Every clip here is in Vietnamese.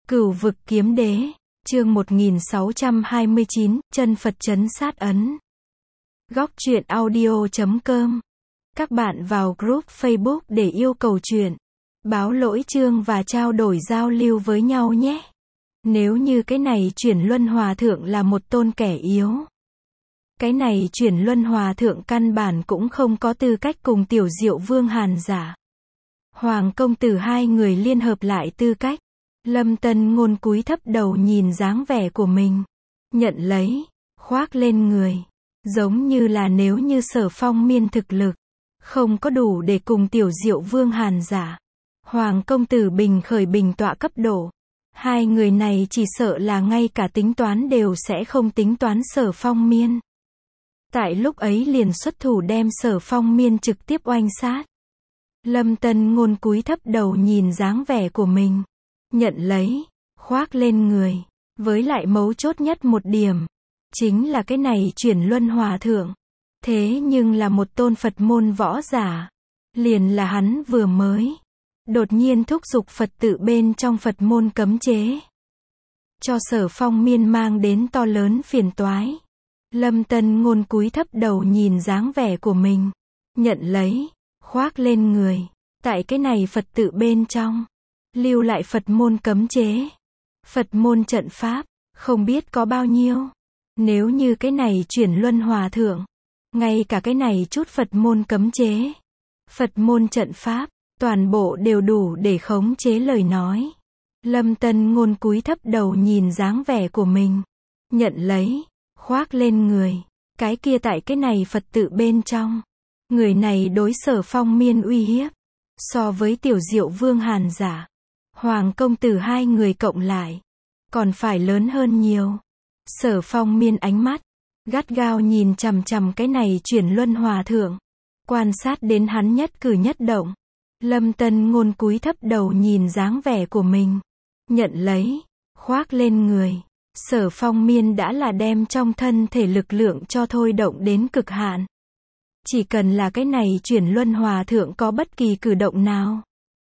Cửu vực kiếm đế, chương 1629, chân Phật trấn sát ấn. Góc truyện audio.com. Các bạn vào group Facebook để yêu cầu truyện, báo lỗi chương và trao đổi giao lưu với nhau nhé. Nếu như cái này chuyển luân hòa thượng là một tôn kẻ yếu, cái này chuyển luân hòa thượng căn bản cũng không có tư cách cùng Tiểu Diệu Vương Hàn giả. Hoàng công tử hai người liên hợp lại tư cách. Lâm Tân Ngôn cúi thấp đầu nhìn dáng vẻ của mình, nhận lấy, khoác lên người, giống như là nếu như Sở Phong Miên thực lực không có đủ để cùng Tiểu Diệu Vương Hàn giả, Hoàng công tử bình khởi bình tọa cấp độ, hai người này chỉ sợ là ngay cả tính toán đều sẽ không tính toán Sở Phong Miên. Tại lúc ấy liền xuất thủ đem Sở Phong Miên trực tiếp oanh sát. Lâm Tân Ngôn cúi thấp đầu nhìn dáng vẻ của mình, nhận lấy, khoác lên người, với lại mấu chốt nhất một điểm, chính là cái này chuyển luân hòa thượng, thế nhưng là một tôn Phật môn võ giả, liền là hắn vừa mới, đột nhiên thúc giục Phật tự bên trong Phật môn cấm chế, cho Sở Phong Miên mang đến to lớn phiền toái. Lâm Tân Ngôn cúi thấp đầu nhìn dáng vẻ của mình, nhận lấy, khoác lên người, tại cái này Phật tự bên trong, lưu lại Phật môn cấm chế, Phật môn trận pháp, không biết có bao nhiêu. Nếu như cái này chuyển luân hòa thượng, ngay cả cái này chút Phật môn cấm chế, Phật môn trận pháp, toàn bộ đều đủ để khống chế lời nói. Lâm Tân Ngôn cúi thấp đầu nhìn dáng vẻ của mình, nhận lấy, khoác lên người, cái kia tại cái này Phật tự bên trong, người này đối Sở Phong Miên uy hiếp, so với Tiểu Diệu Vương Hàn giả, Hoàng công tử hai người cộng lại, còn phải lớn hơn nhiều. Sở Phong Miên ánh mắt gắt gao nhìn chằm chằm cái này chuyển luân hòa thượng, quan sát đến hắn nhất cử nhất động. Lâm Tân Ngôn cúi thấp đầu nhìn dáng vẻ của mình, nhận lấy, khoác lên người. Sở Phong Miên đã là đem trong thân thể lực lượng cho thôi động đến cực hạn. Chỉ cần là cái này chuyển luân hòa thượng có bất kỳ cử động nào,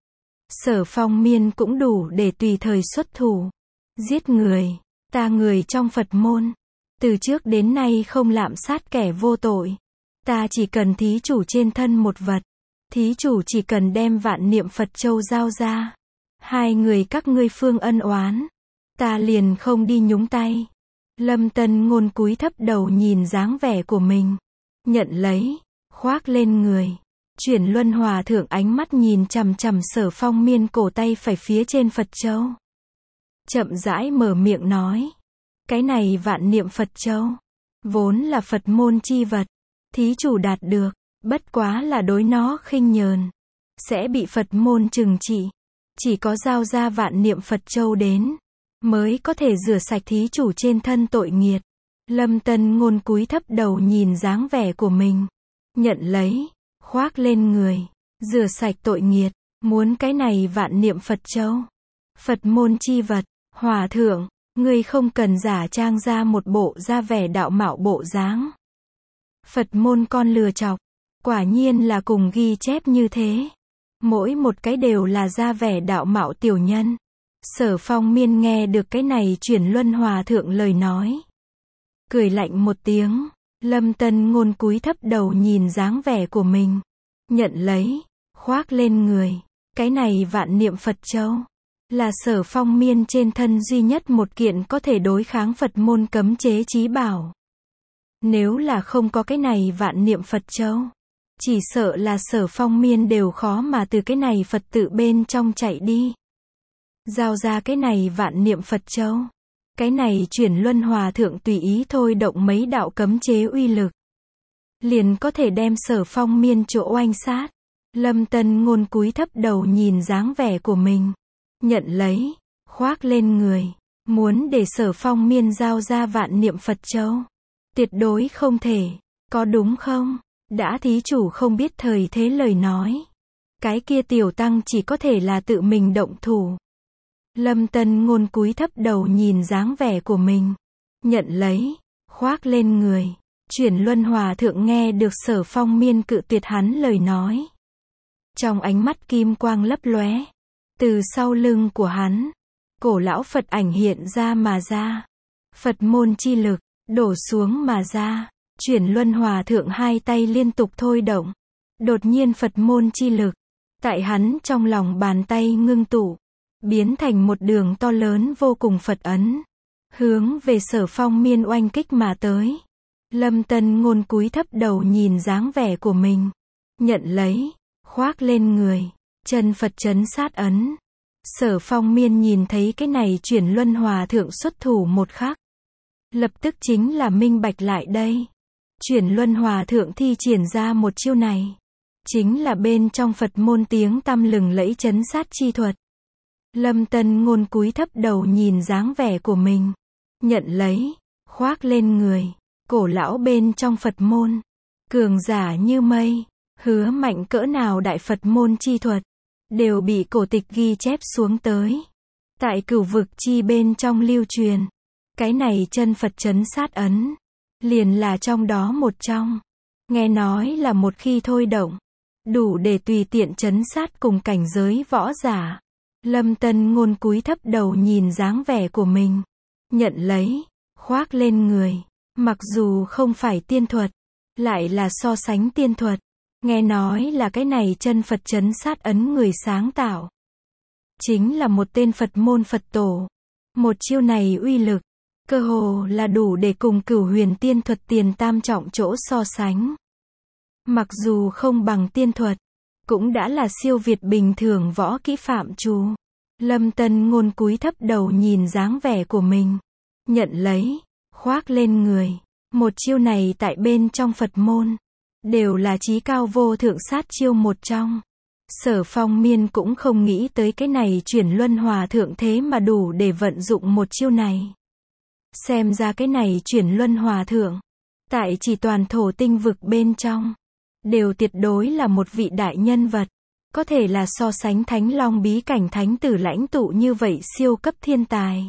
Sở Phong Miên cũng đủ để tùy thời xuất thủ, giết người. Ta người trong Phật môn, từ trước đến nay không lạm sát kẻ vô tội. Ta chỉ cần thí chủ trên thân một vật, thí chủ chỉ cần đem vạn niệm Phật châu giao ra, hai người các ngươi phương ân oán, ta liền không đi nhúng tay. Lâm Tân Ngôn cúi thấp đầu nhìn dáng vẻ của mình, nhận lấy, khoác lên người. Chuyển luân hòa thượng ánh mắt nhìn chằm chằm Sở Phong Miên cổ tay phải phía trên Phật châu, chậm rãi mở miệng nói, cái này vạn niệm Phật châu, vốn là Phật môn chi vật, thí chủ đạt được, bất quá là đối nó khinh nhờn, sẽ bị Phật môn trừng trị, chỉ có giao ra vạn niệm Phật châu đến, mới có thể rửa sạch thí chủ trên thân tội nghiệt. Lâm Tân Ngôn cúi thấp đầu nhìn dáng vẻ của mình, nhận lấy, khoác lên người, rửa sạch tội nghiệt, muốn cái này vạn niệm Phật châu, Phật môn chi vật. Hòa thượng, ngươi không cần giả trang ra một bộ ra vẻ đạo mạo bộ dáng. Phật môn con lừa chọc, quả nhiên là cùng ghi chép như thế. Mỗi một cái đều là ra vẻ đạo mạo tiểu nhân. Sở Phong Miên nghe được cái này chuyển luân hòa thượng lời nói, cười lạnh một tiếng. Lâm Tân Ngôn cúi thấp đầu nhìn dáng vẻ của mình, nhận lấy, khoác lên người, cái này vạn niệm Phật châu, là Sở Phong Miên trên thân duy nhất một kiện có thể đối kháng Phật môn cấm chế chí bảo. Nếu là không có cái này vạn niệm Phật châu, chỉ sợ là Sở Phong Miên đều khó mà từ cái này Phật tự bên trong chạy đi. Giao ra cái này vạn niệm Phật châu, cái này chuyển luân hòa thượng tùy ý thôi động mấy đạo cấm chế uy lực, liền có thể đem Sở Phong Miên chỗ oanh sát. Lâm Tân Ngôn cúi thấp đầu nhìn dáng vẻ của mình, nhận lấy, khoác lên người, muốn để Sở Phong Miên giao ra vạn niệm Phật châu, tuyệt đối không thể, có đúng không? Đã thí chủ không biết thời thế lời nói, cái kia tiểu tăng chỉ có thể là tự mình động thủ. Lâm Tân Ngôn cúi thấp đầu nhìn dáng vẻ của mình, nhận lấy, khoác lên người. Chuyển luân hòa thượng nghe được Sở Phong Miên cự tuyệt hắn lời nói, trong ánh mắt kim quang lấp lóe, từ sau lưng của hắn cổ lão Phật ảnh hiện ra mà ra. Phật môn chi lực, đổ xuống mà ra. Chuyển luân hòa thượng hai tay liên tục thôi động. Đột nhiên Phật môn chi lực, tại hắn trong lòng bàn tay ngưng tụ, biến thành một đường to lớn vô cùng Phật ấn. Hướng về Sở Phong Miên oanh kích mà tới. Lâm Tân Ngôn cúi thấp đầu nhìn dáng vẻ của mình. Nhận lấy, khoác lên người. Chân Phật chấn sát ấn. Sở Phong Miên nhìn thấy cái này chuyển luân hòa thượng xuất thủ một khắc. Lập tức chính là minh bạch lại đây. Chuyển luân hòa thượng thi triển ra một chiêu này. Chính là bên trong Phật môn tiếng tăm lừng lẫy chấn sát chi thuật. Lâm Tân Ngôn cúi thấp đầu nhìn dáng vẻ của mình. Nhận lấy, khoác lên người. Cổ lão bên trong Phật môn. Cường giả như mây. Hứa mạnh cỡ nào đại Phật môn chi thuật. Đều bị cổ tịch ghi chép xuống tới. Tại cửu vực chi bên trong lưu truyền. Cái này chân Phật chấn sát ấn. Liền là trong đó một trong. Nghe nói là một khi thôi động. Đủ để tùy tiện chấn sát cùng cảnh giới võ giả. Lâm Tân Ngôn cúi thấp đầu nhìn dáng vẻ của mình. Nhận lấy, khoác lên người. Mặc dù không phải tiên thuật, lại là so sánh tiên thuật. Nghe nói là cái này chân Phật chấn sát ấn người sáng tạo. Chính là một tên Phật môn Phật tổ. Một chiêu này uy lực, cơ hồ là đủ để cùng cửu huyền tiên thuật tiền tam trọng chỗ so sánh. Mặc dù không bằng tiên thuật, cũng đã là siêu việt bình thường võ kỹ phạm trù. Lâm Tân Ngôn cúi thấp đầu nhìn dáng vẻ của mình. Nhận lấy, khoác lên người. Một chiêu này tại bên trong Phật môn, đều là chí cao vô thượng sát chiêu một trong. Sở Phong Miên cũng không nghĩ tới cái này chuyển luân hòa thượng thế mà đủ để vận dụng một chiêu này. Xem ra cái này chuyển luân hòa thượng, tại chỉ toàn thổ tinh vực bên trong, đều tuyệt đối là một vị đại nhân vật. Có thể là so sánh Thánh Long bí cảnh thánh tử lãnh tụ như vậy siêu cấp thiên tài.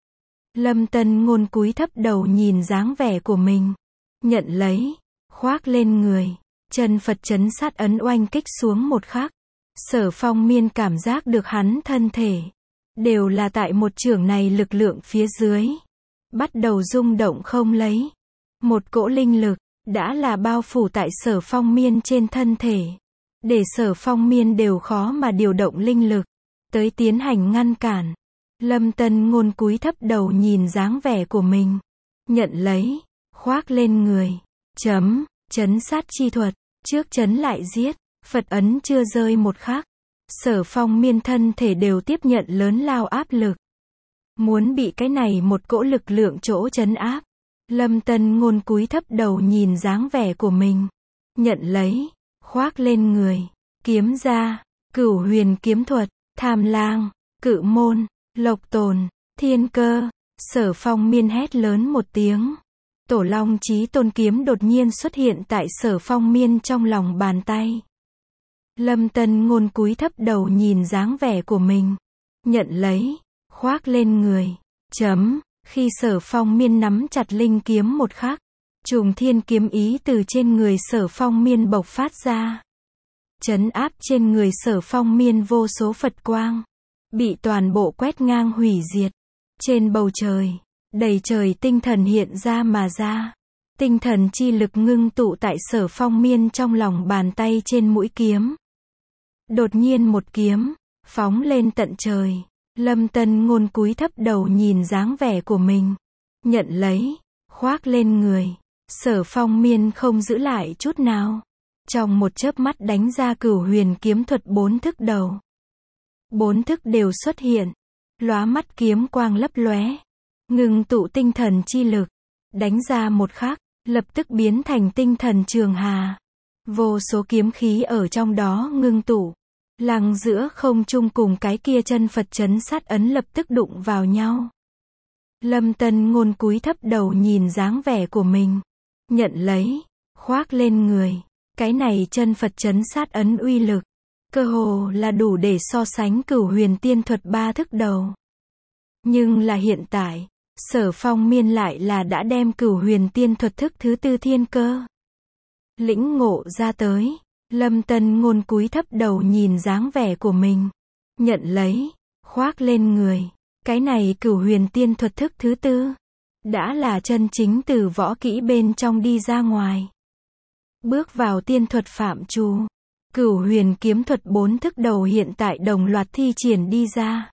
Lâm Tân Ngôn cúi thấp đầu nhìn dáng vẻ của mình. Nhận lấy, khoác lên người. Chân Phật chấn sát ấn oanh kích xuống một khắc. Sở Phong Miên cảm giác được hắn thân thể. Đều là tại một chưởng này lực lượng phía dưới. Bắt đầu rung động không lấy. Một cỗ linh lực, đã là bao phủ tại Sở Phong Miên trên thân thể. Để Sở Phong Miên đều khó mà điều động linh lực. Tới tiến hành ngăn cản. Lâm Tân Ngôn cúi thấp đầu nhìn dáng vẻ của mình. Nhận lấy, khoác lên người. Chấn sát chi thuật. Trước chấn lại giết. Phật ấn chưa rơi một khắc. Sở Phong Miên thân thể đều tiếp nhận lớn lao áp lực. Muốn bị cái này một cỗ lực lượng chỗ chấn áp. Lâm Tân Ngôn cúi thấp đầu nhìn dáng vẻ của mình. Nhận lấy, khoác lên người. Kiếm ra, cửu huyền kiếm thuật, Tham Lang, Cự Môn, Lộc Tồn, Thiên Cơ. Sở Phong Miên hét lớn một tiếng. Tổ Long Chí Tôn kiếm đột nhiên xuất hiện tại Sở Phong Miên trong lòng bàn tay. Lâm Tân Ngôn cúi thấp đầu nhìn dáng vẻ của mình. Nhận lấy, khoác lên người. Khi Sở Phong Miên nắm chặt linh kiếm một khắc, trùng thiên kiếm ý từ trên người Sở Phong Miên bộc phát ra. Trấn áp trên người Sở Phong Miên vô số Phật quang. Bị toàn bộ quét ngang hủy diệt. Trên bầu trời, đầy trời tinh thần hiện ra mà ra. Tinh thần chi lực ngưng tụ tại Sở Phong Miên trong lòng bàn tay trên mũi kiếm. Đột nhiên một kiếm, phóng lên tận trời. Lâm Tân Ngôn cúi thấp đầu nhìn dáng vẻ của mình. Nhận lấy, khoác lên người. Sở Phong Miên không giữ lại chút nào. Trong một chớp mắt đánh ra cửu huyền kiếm thuật 4 thức đầu. 4 thức đều xuất hiện. Lóa mắt kiếm quang lấp lóe. Ngưng tụ tinh thần chi lực. Đánh ra một khắc, lập tức biến thành tinh thần trường hà. Vô số kiếm khí ở trong đó ngưng tụ. Lăng giữa không trung cùng cái kia chân Phật chấn sát ấn lập tức đụng vào nhau. Lâm Tân Ngôn cúi thấp đầu nhìn dáng vẻ của mình. Nhận lấy, khoác lên người. Cái này chân Phật chấn sát ấn uy lực. Cơ hồ là đủ để so sánh cửu huyền tiên thuật 3 thức đầu. Nhưng là hiện tại, Sở Phong Miên lại là đã đem cửu huyền tiên thuật thức thứ 4 thiên cơ. Lĩnh ngộ ra tới. Lâm Tân Ngôn cúi thấp đầu nhìn dáng vẻ của mình. Nhận lấy, khoác lên người. Cái này Cửu Huyền Tiên thuật thức thứ tư. Đã là chân chính từ võ kỹ bên trong đi ra ngoài. Bước vào tiên thuật phạm trù. Cửu Huyền Kiếm thuật 4 thức đầu hiện tại đồng loạt thi triển đi ra.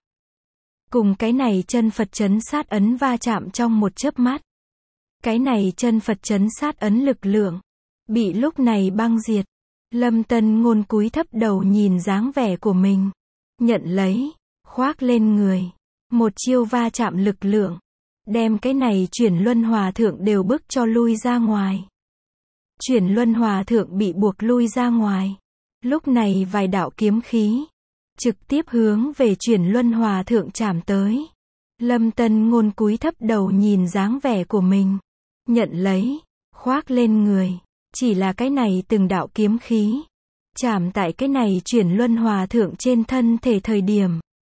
Cùng cái này chân Phật chấn sát ấn va chạm trong một chớp mắt. Cái này chân Phật chấn sát ấn lực lượng. Bị lúc này băng diệt. Lâm Tân Ngôn cúi thấp đầu nhìn dáng vẻ của mình. Nhận lấy. Khoác lên người. Một chiêu va chạm lực lượng. Đem cái này Chuyển Luân Hòa Thượng đều bức cho lui ra ngoài. Chuyển Luân Hòa Thượng bị buộc lui ra ngoài. Lúc này vài đạo kiếm khí. Trực tiếp hướng về Chuyển Luân Hòa Thượng chạm tới. Lâm Tân Ngôn cúi thấp đầu nhìn dáng vẻ của mình. Nhận lấy. Khoác lên người. Chỉ là cái này từng đạo kiếm khí. Chạm tại cái này Chuyển Luân Hòa Thượng trên thân thể thời điểm.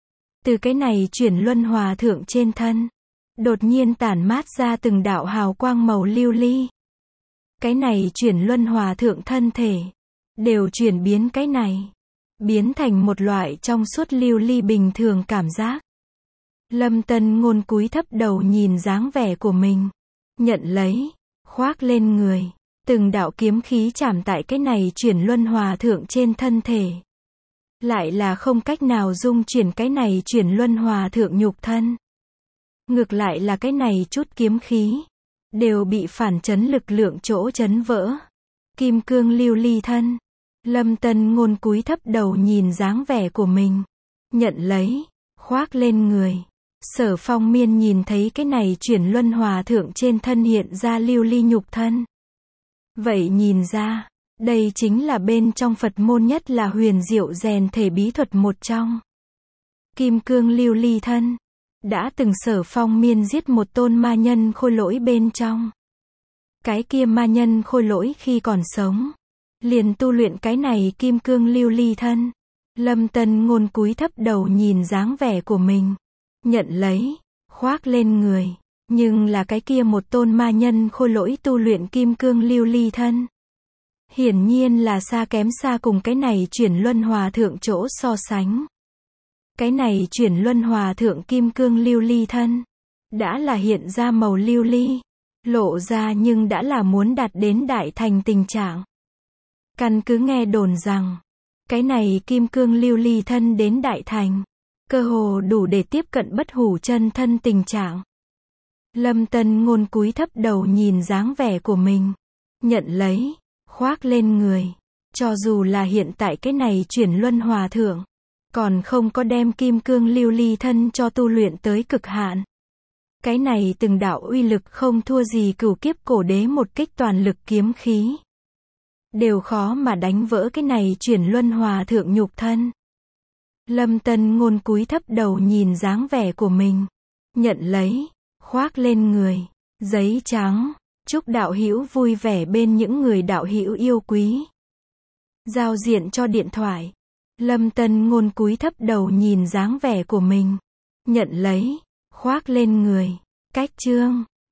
Từ cái này Chuyển Luân Hòa Thượng trên thân. Đột nhiên tản mát ra từng đạo hào quang màu lưu ly. Cái này Chuyển Luân Hòa Thượng thân thể. Đều chuyển biến cái này. Biến thành một loại trong suốt lưu ly bình thường cảm giác. Lâm Tân Ngôn cúi thấp đầu nhìn dáng vẻ của mình. Nhận lấy. Khoác lên người. Từng đạo kiếm khí chạm tại cái này Chuyển Luân Hòa Thượng trên thân thể. Lại là không cách nào dung chuyển cái này Chuyển Luân Hòa Thượng nhục thân. Ngược lại là cái này chút kiếm khí. Đều bị phản chấn lực lượng chỗ chấn vỡ. Kim cương lưu ly thân. Lâm Tân Ngôn cúi thấp đầu nhìn dáng vẻ của mình. Nhận lấy. Khoác lên người. Sở Phong Miên nhìn thấy cái này Chuyển Luân Hòa Thượng trên thân hiện ra lưu ly nhục thân. Vậy nhìn ra. Đây chính là bên trong Phật môn nhất là huyền diệu rèn thể bí thuật một trong. Kim cương lưu ly thân. Đã từng Sở Phong Miên giết một tôn ma nhân khôi lỗi bên trong. Cái kia ma nhân khôi lỗi khi còn sống. Liền tu luyện cái này kim cương lưu ly thân. Lâm Tân Ngôn cúi thấp đầu nhìn dáng vẻ của mình. Nhận lấy. Khoác lên người. Nhưng là cái kia một tôn ma nhân khôi lỗi tu luyện kim cương lưu ly thân. Hiển nhiên là xa kém xa cùng cái này Chuyển Luân Hòa Thượng chỗ so sánh. Cái này Chuyển Luân Hòa Thượng kim cương lưu ly thân. Đã là hiện ra màu lưu ly. Lộ ra nhưng đã là muốn đạt đến đại thành tình trạng. Căn cứ nghe đồn rằng. Cái này kim cương lưu ly thân đến đại thành. Cơ hồ đủ để tiếp cận bất hủ chân thân tình trạng. Lâm Tân Ngôn cúi thấp đầu nhìn dáng vẻ của mình. Nhận lấy. Khoác lên người. Cho dù là hiện tại cái này Chuyển Luân Hòa Thượng. Còn không có đem kim cương lưu ly thân cho tu luyện tới cực hạn. Cái này từng đạo uy lực không thua gì Cửu Kiếp Cổ Đế một kích toàn lực kiếm khí. Đều khó mà đánh vỡ cái này Chuyển Luân Hòa Thượng nhục thân. Lâm Tân Ngôn cúi thấp đầu nhìn dáng vẻ của mình. Nhận lấy. Khoác lên người. Giấy trắng. Chúc đạo hữu vui vẻ bên những người đạo hữu yêu quý. Giao diện cho điện thoại. Lâm Tân Ngôn cúi thấp đầu nhìn dáng vẻ của mình. Nhận lấy. Khoác lên người. Cách chương.